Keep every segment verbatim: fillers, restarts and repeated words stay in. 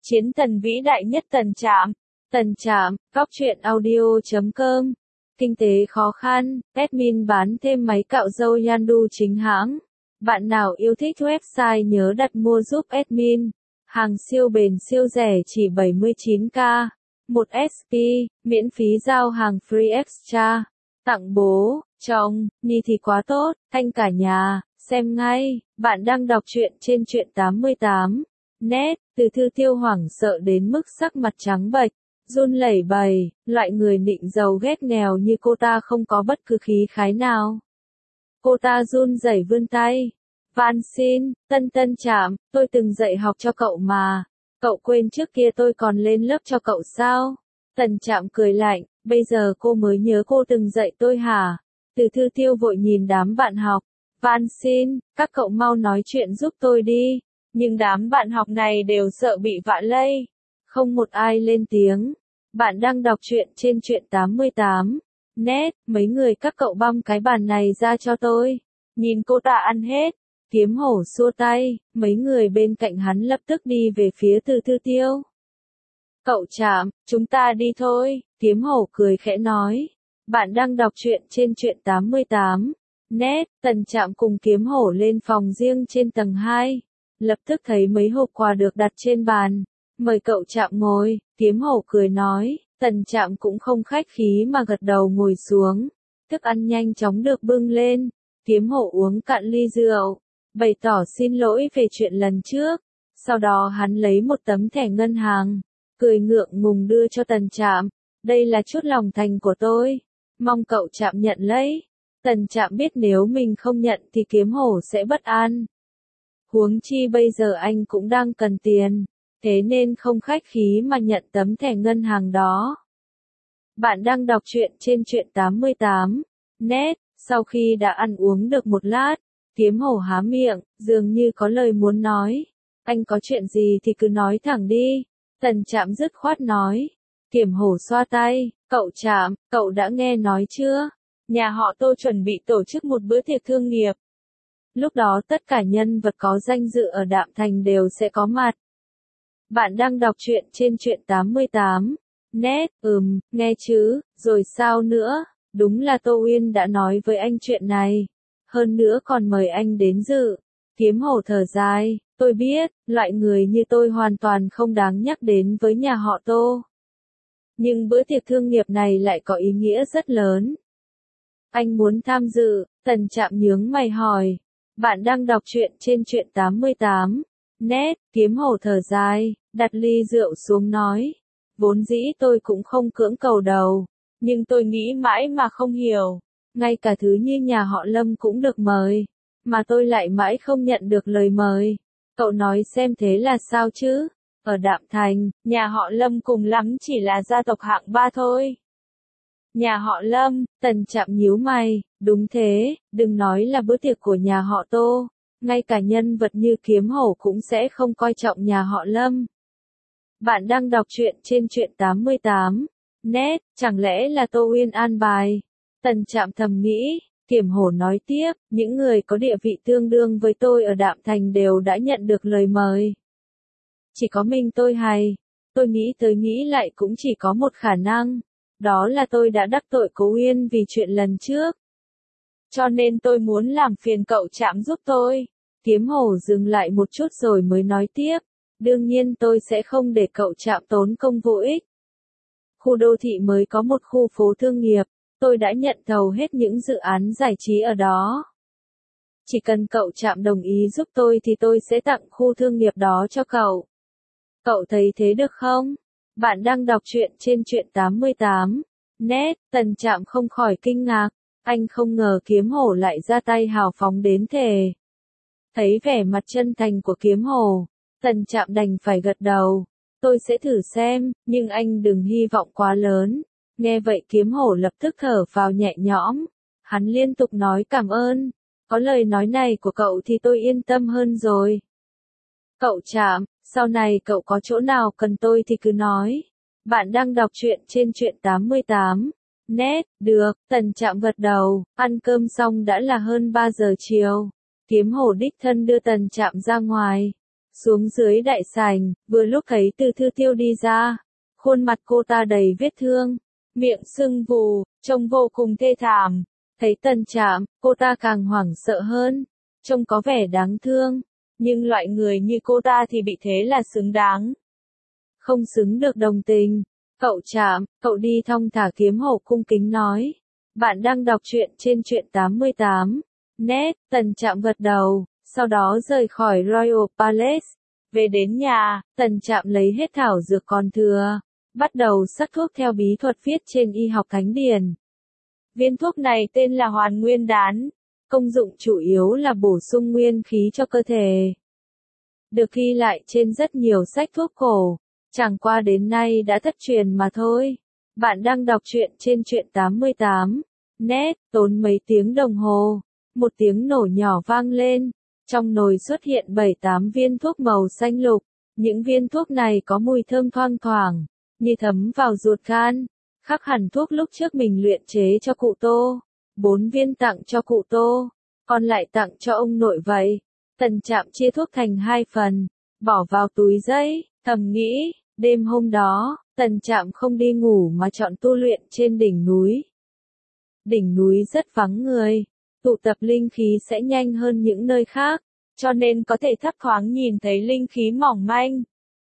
Chiến thần vĩ đại nhất Tần Trạm. Tần Trạm, góc truyện audio chấm com. Kinh tế khó khăn, admin bán thêm máy cạo râu Yandu chính hãng. Bạn nào yêu thích website nhớ đặt mua giúp admin. Hàng siêu bền siêu rẻ chỉ bảy mươi chín k. một ét pê, miễn phí giao hàng free extra. Tặng bố, chồng, Nhi thì quá tốt, thanh cả nhà, xem ngay. Bạn đang đọc truyện trên truyện tám mươi tám. Net, từ Thư Tiêu hoảng sợ đến mức sắc mặt trắng bệch, run lẩy bẩy, loại người nịnh giàu ghét nghèo như cô ta không có bất cứ khí khái nào. Cô ta run rẩy vươn tay. Van xin, Tân Tân Trạm, tôi từng dạy học cho cậu mà. Cậu quên trước kia tôi còn lên lớp cho cậu sao? Tần Trạm cười lạnh, bây giờ cô mới nhớ cô từng dạy tôi hả? Từ Thư Tiêu vội nhìn đám bạn học. Van xin, các cậu mau nói chuyện giúp tôi đi. Nhưng đám bạn học này đều sợ bị vạ lây. Không một ai lên tiếng. Bạn đang đọc truyện trên truyện tám mươi tám. Net, mấy người các cậu băm cái bàn này ra cho tôi. Nhìn cô ta ăn hết. Kiếm Hổ xua tay, mấy người bên cạnh hắn lập tức đi về phía Từ Thư Tiêu. Cậu Trạm, chúng ta đi thôi, Kiếm Hổ cười khẽ nói. Bạn đang đọc truyện trên truyện tám mươi tám. Net, Tần Trạm cùng Kiếm Hổ lên phòng riêng trên tầng hai. Lập tức thấy mấy hộp quà được đặt trên bàn. Mời cậu Trạm ngồi, Kiếm Hổ cười nói. Tần Trạm cũng không khách khí mà gật đầu ngồi xuống. Thức ăn nhanh chóng được bưng lên. Kiếm Hổ uống cạn ly rượu, bày tỏ xin lỗi về chuyện lần trước. Sau đó hắn lấy một tấm thẻ ngân hàng, cười ngượng ngùng đưa cho Tần Trạm. Đây là chút lòng thành của tôi. Mong cậu Trạm nhận lấy. Tần Trạm biết nếu mình không nhận thì Kiếm Hổ sẽ bất an. Huống chi bây giờ anh cũng đang cần tiền. Thế nên không khách khí mà nhận tấm thẻ ngân hàng đó. Bạn đang đọc truyện trên truyện tám mươi tám. Net, sau khi đã ăn uống được một lát, Kiếm Hổ há miệng, dường như có lời muốn nói. Anh có chuyện gì thì cứ nói thẳng đi. Tần Trạm dứt khoát nói. Kiếm Hổ xoa tay, cậu Trạm, cậu đã nghe nói chưa? Nhà họ Tô chuẩn bị tổ chức một bữa tiệc thương nghiệp. Lúc đó tất cả nhân vật có danh dự ở Đạm Thành đều sẽ có mặt. Bạn đang đọc truyện trên truyện tám mươi tám. Net, ừm, nghe chứ, rồi sao nữa? Đúng là Tô Uyên đã nói với anh chuyện này. Hơn nữa còn mời anh đến dự. Kiếm Hổ thở dài, tôi biết, loại người như tôi hoàn toàn không đáng nhắc đến với nhà họ Tô. Nhưng bữa tiệc thương nghiệp này lại có ý nghĩa rất lớn. Anh muốn tham dự, Tần Trạm nhướng mày hỏi. Bạn đang đọc truyện trên truyện tám mươi tám. Net, Kiếm Hổ thở dài, đặt ly rượu xuống nói. Vốn dĩ tôi cũng không cưỡng cầu đầu, nhưng tôi nghĩ mãi mà không hiểu. Ngay cả thứ như nhà họ Lâm cũng được mời, mà tôi lại mãi không nhận được lời mời. Cậu nói xem thế là sao chứ? Ở Đạm Thành, nhà họ Lâm cùng lắm chỉ là gia tộc hạng ba thôi. Nhà họ Lâm, Tần Trạm nhíu mày, đúng thế, đừng nói là bữa tiệc của nhà họ Tô, ngay cả nhân vật như Kiếm Hổ cũng sẽ không coi trọng nhà họ Lâm. Bạn đang đọc truyện trên truyện tám mươi tám. Net, chẳng lẽ là Tô Uyên an bài? Tần Trạm thầm nghĩ. Kiếm Hổ nói tiếp, những người có địa vị tương đương với tôi ở Đạm Thành đều đã nhận được lời mời. Chỉ có mình tôi hay. Tôi nghĩ tới nghĩ lại cũng chỉ có một khả năng. Đó là tôi đã đắc tội Cố Uyên vì chuyện lần trước. Cho nên tôi muốn làm phiền cậu Trạm giúp tôi. Kiếm Hổ dừng lại một chút rồi mới nói tiếp. Đương nhiên tôi sẽ không để cậu Trạm tốn công vô ích. Khu đô thị mới có một khu phố thương nghiệp. Tôi đã nhận thầu hết những dự án giải trí ở đó. Chỉ cần cậu Trạm đồng ý giúp tôi thì tôi sẽ tặng khu thương nghiệp đó cho cậu. Cậu thấy thế được không? Bạn đang đọc truyện trên truyện tám mươi tám. Net, Tần Trạm không khỏi kinh ngạc. Anh không ngờ Kiếm Hổ lại ra tay hào phóng đến thế. Thấy vẻ mặt chân thành của Kiếm Hổ, Tần Trạm đành phải gật đầu. Tôi sẽ thử xem, nhưng anh đừng hy vọng quá lớn. Nghe vậy Kiếm Hổ lập tức thở vào nhẹ nhõm. Hắn liên tục nói cảm ơn. Có lời nói này của cậu thì tôi yên tâm hơn rồi. Cậu Trạm, sau này cậu có chỗ nào cần tôi thì cứ nói. Bạn đang đọc truyện trên truyện tám mươi tám. Net, được, Tần Trạm gật đầu. Ăn cơm xong đã là hơn ba giờ chiều. Kiếm Hổ đích thân đưa Tần Trạm ra ngoài. Xuống dưới đại sảnh, vừa lúc thấy Từ Thư Tiêu đi ra. Khuôn mặt cô ta đầy vết thương, miệng sưng vù, trông vô cùng thê thảm. Thấy Tần Trạm, cô ta càng hoảng sợ hơn, trông có vẻ đáng thương. Nhưng loại người như cô ta thì bị thế là xứng đáng. Không xứng được đồng tình. Cậu Trạm, cậu đi thong thả kiếm hổ cung kính nói. Bạn đang đọc truyện trên truyện tám mươi tám. Net, Tần Trạm gật đầu, sau đó rời khỏi Royal Palace. Về đến nhà, Tần Trạm lấy hết thảo dược còn thừa, bắt đầu sắc thuốc theo bí thuật viết trên y học thánh điển. Viên thuốc này tên là Hoàn Nguyên Đán, công dụng chủ yếu là bổ sung nguyên khí cho cơ thể. Được ghi lại trên rất nhiều sách thuốc cổ, chẳng qua đến nay đã thất truyền mà thôi. Bạn đang đọc truyện trên truyện tám mươi tám. Net, tốn mấy tiếng đồng hồ, một tiếng nổ nhỏ vang lên, trong nồi xuất hiện bảy tám viên thuốc màu xanh lục. Những viên thuốc này có mùi thơm thoang thoảng, như thấm vào ruột gan, khác hẳn thuốc lúc trước mình luyện chế cho cụ Tô. Bốn viên tặng cho cụ Tô, còn lại tặng cho ông nội vậy. Tần Trạm chia thuốc thành hai phần, bỏ vào túi giấy, thầm nghĩ, đêm hôm đó, Tần Trạm không đi ngủ mà chọn tu luyện trên đỉnh núi. Đỉnh núi rất vắng người, tụ tập linh khí sẽ nhanh hơn những nơi khác, cho nên có thể thấp thoáng nhìn thấy linh khí mỏng manh.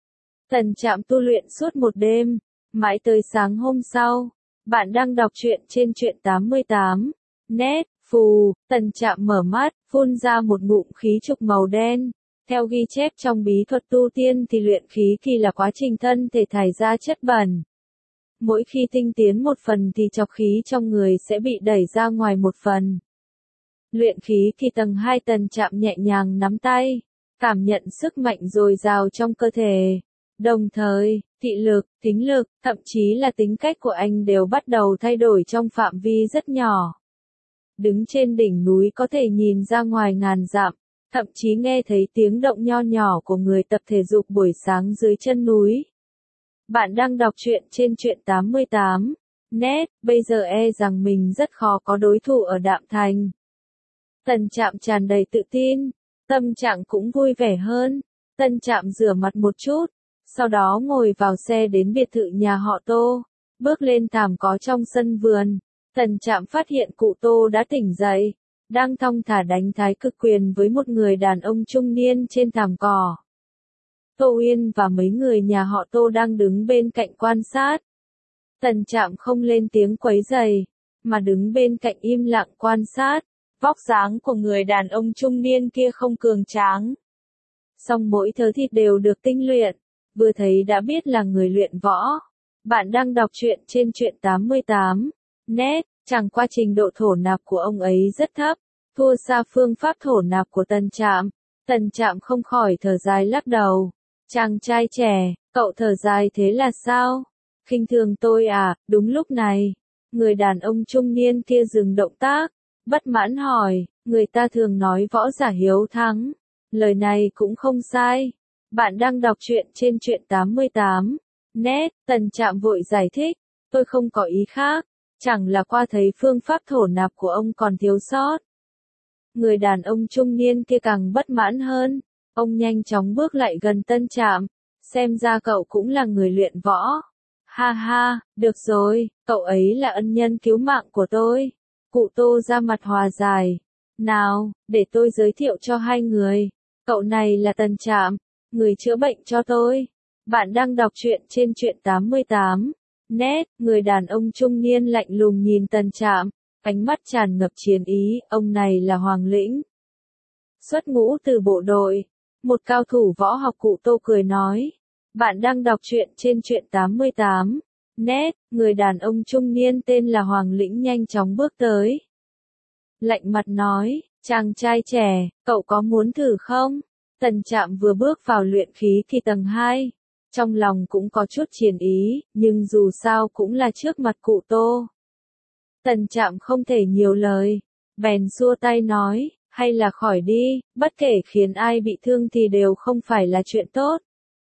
Tần Trạm tu luyện suốt một đêm, mãi tới sáng hôm sau. Bạn đang đọc truyện trên truyện tám mươi tám. Net, phù, Tần Trạm mở mắt, phun ra một ngụm khí trục màu đen. Theo ghi chép trong bí thuật tu tiên thì luyện khí kỳ là quá trình thân thể thải ra chất bẩn. Mỗi khi tinh tiến một phần thì trọc khí trong người sẽ bị đẩy ra ngoài một phần. Luyện khí kỳ tầng hai, Tần Trạm nhẹ nhàng nắm tay, cảm nhận sức mạnh dồi dào trong cơ thể. Đồng thời, thị lực, thính lực, thậm chí là tính cách của anh đều bắt đầu thay đổi trong phạm vi rất nhỏ. Đứng trên đỉnh núi có thể nhìn ra ngoài ngàn dặm, thậm chí nghe thấy tiếng động nho nhỏ của người tập thể dục buổi sáng dưới chân núi. Bạn đang đọc truyện trên truyện tám mươi tám. Net, bây giờ e rằng mình rất khó có đối thủ ở Đạm Thành. Tần Trạm tràn đầy tự tin, tâm trạng cũng vui vẻ hơn. Tần Trạm rửa mặt một chút, sau đó ngồi vào xe đến biệt thự nhà họ Tô, bước lên thảm cỏ trong sân vườn. Tần Trạm phát hiện cụ Tô đã tỉnh dậy, đang thong thả đánh thái cực quyền với một người đàn ông trung niên trên thảm cỏ. Tô Uyên và mấy người nhà họ Tô đang đứng bên cạnh quan sát. Tần Trạm không lên tiếng quấy rầy, mà đứng bên cạnh im lặng quan sát. Vóc dáng của người đàn ông trung niên kia không cường tráng, song mỗi thớ thịt đều được tinh luyện, vừa thấy đã biết là người luyện võ. Bạn đang đọc truyện trên truyện tám mươi tám. Net, chẳng qua trình độ thổ nạp của ông ấy rất thấp, thua xa phương pháp thổ nạp của Tần Trạm. Tần Trạm không khỏi thở dài lắc đầu. Chàng trai trẻ, cậu thở dài thế là sao? Khinh thường tôi à? Đúng lúc này, người đàn ông trung niên kia dừng động tác, bất mãn hỏi, người ta thường nói võ giả hiếu thắng. Lời này cũng không sai. Bạn đang đọc truyện trên truyện tám mươi tám. Net, Tần Trạm vội giải thích, tôi không có ý khác, chẳng là qua thấy phương pháp thổ nạp của ông còn thiếu sót. Người đàn ông trung niên kia càng bất mãn hơn, ông nhanh chóng bước lại gần Tần Trạm, xem ra cậu cũng là người luyện võ. Ha ha, được rồi, cậu ấy là ân nhân cứu mạng của tôi. Cụ Tô ra mặt hòa giải. Nào, để tôi giới thiệu cho hai người. Cậu này là Tần Trạm, người chữa bệnh cho tôi. Bạn đang đọc truyện trên truyện tám mươi tám. Net, người đàn ông trung niên lạnh lùng nhìn Tần Trạm, ánh mắt tràn ngập chiến ý, ông này là Hoàng Lĩnh. Xuất ngũ từ bộ đội, một cao thủ võ học. Cụ Tô cười nói. Bạn đang đọc truyện trên truyện tám mươi tám. Net, người đàn ông trung niên tên là Hoàng Lĩnh nhanh chóng bước tới. Lạnh mặt nói, chàng trai trẻ, cậu có muốn thử không? Tần Trạm vừa bước vào luyện khí kỳ tầng hai. Trong lòng cũng có chút chiến ý, nhưng dù sao cũng là trước mặt cụ Tô. Tần Trạm không thể nhiều lời, bèn xua tay nói, hay là khỏi đi, bất kể khiến ai bị thương thì đều không phải là chuyện tốt.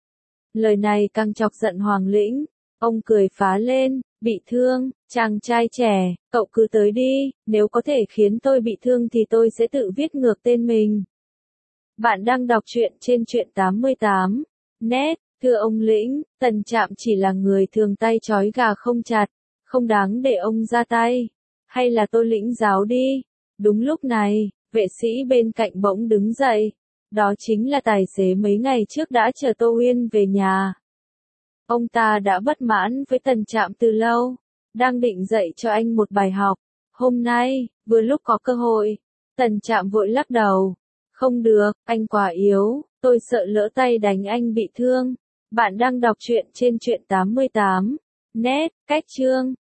Lời này càng chọc giận Hoàng Lĩnh, ông cười phá lên, bị thương, chàng trai trẻ, cậu cứ tới đi, nếu có thể khiến tôi bị thương thì tôi sẽ tự viết ngược tên mình. Bạn đang đọc truyện trên truyện tám mươi tám net. Thưa ông Lĩnh, Tần Trạm chỉ là người thường tay trói gà không chặt, không đáng để ông ra tay. Hay là tôi lĩnh giáo đi? Đúng lúc này, vệ sĩ bên cạnh bỗng đứng dậy. Đó chính là tài xế mấy ngày trước đã chở Tô Uyên về nhà. Ông ta đã bất mãn với Tần Trạm từ lâu, đang định dạy cho anh một bài học. Hôm nay, vừa lúc có cơ hội, Tần Trạm vội lắc đầu. Không được, anh quá yếu, tôi sợ lỡ tay đánh anh bị thương. Bạn đang đọc truyện trên truyện tám mươi tám net. Cách chương